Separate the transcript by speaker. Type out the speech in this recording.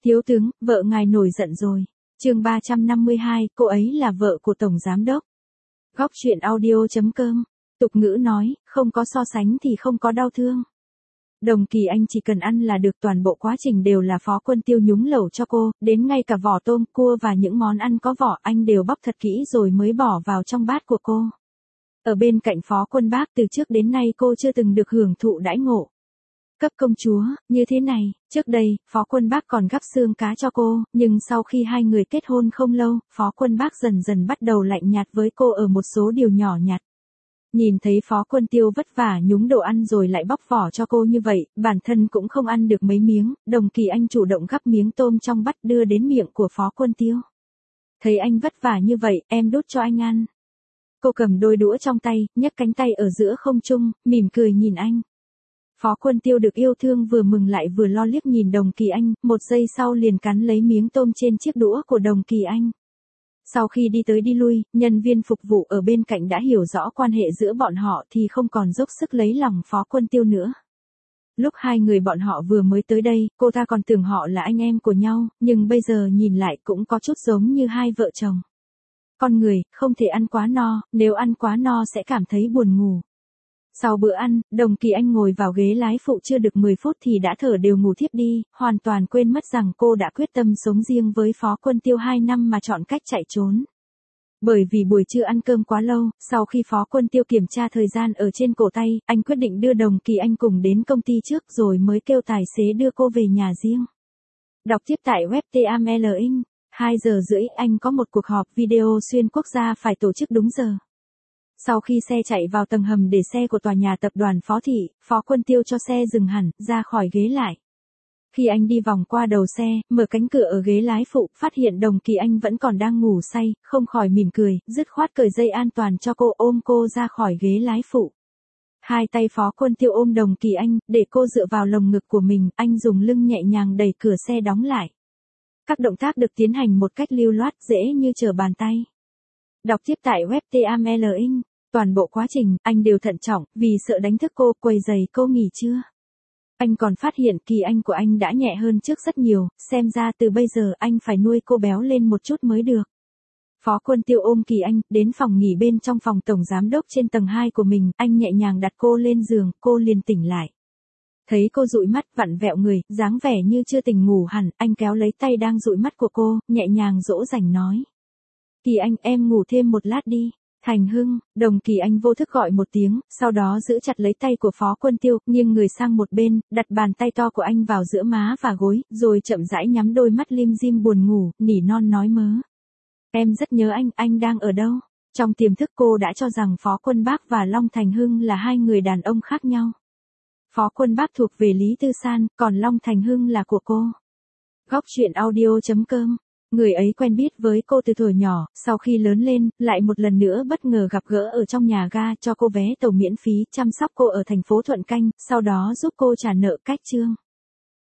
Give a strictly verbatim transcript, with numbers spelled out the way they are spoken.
Speaker 1: Thiếu tướng, vợ ngài nổi giận rồi. Chương ba trăm năm mươi hai, cô ấy là vợ của tổng giám đốc. Góc truyện audio chấm com. Tục ngữ nói, không có so sánh thì không có đau thương. Đồng Kỳ Anh chỉ cần ăn là được, toàn bộ quá trình đều là Phó Quân Tiêu nhúng lẩu cho cô, đến ngay cả vỏ tôm, cua và những món ăn có vỏ anh đều bóc thật kỹ rồi mới bỏ vào trong bát của cô. Ở bên cạnh Phó Quân Bác, từ trước đến nay cô chưa từng được hưởng thụ đãi ngộ cấp công chúa như thế này. Trước đây, Phó Quân Bác còn gắp xương cá cho cô, nhưng sau khi hai người kết hôn không lâu, Phó Quân Bác dần dần bắt đầu lạnh nhạt với cô ở một số điều nhỏ nhặt. Nhìn thấy Phó Quân Tiêu vất vả nhúng đồ ăn rồi lại bóc vỏ cho cô như vậy, bản thân cũng không ăn được mấy miếng, Đồng Kỳ Anh chủ động gắp miếng tôm trong bát đưa đến miệng của Phó Quân Tiêu. Thấy anh vất vả như vậy, em đút cho anh ăn. Cô cầm đôi đũa trong tay, nhấc cánh tay ở giữa không trung, mỉm cười nhìn anh. Phó Quân Tiêu được yêu thương vừa mừng lại vừa lo liếc nhìn Đồng Kỳ Anh, một giây sau liền cắn lấy miếng tôm trên chiếc đũa của Đồng Kỳ Anh. Sau khi đi tới đi lui, nhân viên phục vụ ở bên cạnh đã hiểu rõ quan hệ giữa bọn họ thì không còn dốc sức lấy lòng Phó Quân Tiêu nữa. Lúc hai người bọn họ vừa mới tới đây, cô ta còn tưởng họ là anh em của nhau, nhưng bây giờ nhìn lại cũng có chút giống như hai vợ chồng. Con người, không thể ăn quá no, nếu ăn quá no sẽ cảm thấy buồn ngủ. Sau bữa ăn, Đồng Kỳ Anh ngồi vào ghế lái phụ chưa được mười phút thì đã thở đều ngủ thiếp đi, hoàn toàn quên mất rằng cô đã quyết tâm sống riêng với Phó Quân Tiêu hai năm mà chọn cách chạy trốn. Bởi vì buổi trưa ăn cơm quá lâu, sau khi Phó Quân Tiêu kiểm tra thời gian ở trên cổ tay, anh quyết định đưa Đồng Kỳ Anh cùng đến công ty trước rồi mới kêu tài xế đưa cô về nhà riêng. Đọc tiếp tại web tê em lờ Inc. hai giờ rưỡi anh có một cuộc họp video xuyên quốc gia phải tổ chức đúng giờ. Sau khi xe chạy vào tầng hầm để xe của tòa nhà tập đoàn Phó Thị, Phó Quân Tiêu cho xe dừng hẳn, ra khỏi ghế lại. Khi anh đi vòng qua đầu xe, mở cánh cửa ở ghế lái phụ, phát hiện Đồng Kỳ Anh vẫn còn đang ngủ say, không khỏi mỉm cười, dứt khoát cởi dây an toàn cho cô, ôm cô ra khỏi ghế lái phụ. Hai tay Phó Quân Tiêu ôm Đồng Kỳ Anh, để cô dựa vào lồng ngực của mình, anh dùng lưng nhẹ nhàng đẩy cửa xe đóng lại. Các động tác được tiến hành một cách lưu loát, dễ như trở bàn tay. Đọc tiếp tại web tê em lờ Inc. Toàn bộ quá trình, anh đều thận trọng, vì sợ đánh thức cô, quấy giày cô nghỉ trưa. Anh còn phát hiện Kỳ Anh của anh đã nhẹ hơn trước rất nhiều, xem ra từ bây giờ anh phải nuôi cô béo lên một chút mới được. Phó Quân Tiêu ôm Kỳ Anh, đến phòng nghỉ bên trong phòng tổng giám đốc trên tầng hai của mình, anh nhẹ nhàng đặt cô lên giường, cô liền tỉnh lại. Thấy cô dụi mắt, vặn vẹo người, dáng vẻ như chưa tỉnh ngủ hẳn, anh kéo lấy tay đang dụi mắt của cô, nhẹ nhàng dỗ dành nói. Kỳ Anh, em ngủ thêm một lát đi. Thành Hưng, Đồng Kỳ Anh vô thức gọi một tiếng, sau đó giữ chặt lấy tay của Phó Quân Tiêu, nghiêng người sang một bên, đặt bàn tay to của anh vào giữa má và gối, rồi chậm rãi nhắm đôi mắt lim dim buồn ngủ, nỉ non nói mớ. Em rất nhớ anh, anh đang ở đâu? Trong tiềm thức cô đã cho rằng Phó Quân Bác và Long Thành Hưng là hai người đàn ông khác nhau. Phó Quân Bác thuộc về Lý Tư San, còn Long Thành Hưng là của cô. Góc truyện audio chấm com. Người ấy quen biết với cô từ thuở nhỏ, sau khi lớn lên, lại một lần nữa bất ngờ gặp gỡ ở trong nhà ga, cho cô vé tàu miễn phí, chăm sóc cô ở thành phố Thuận Canh, sau đó giúp cô trả nợ cách trương.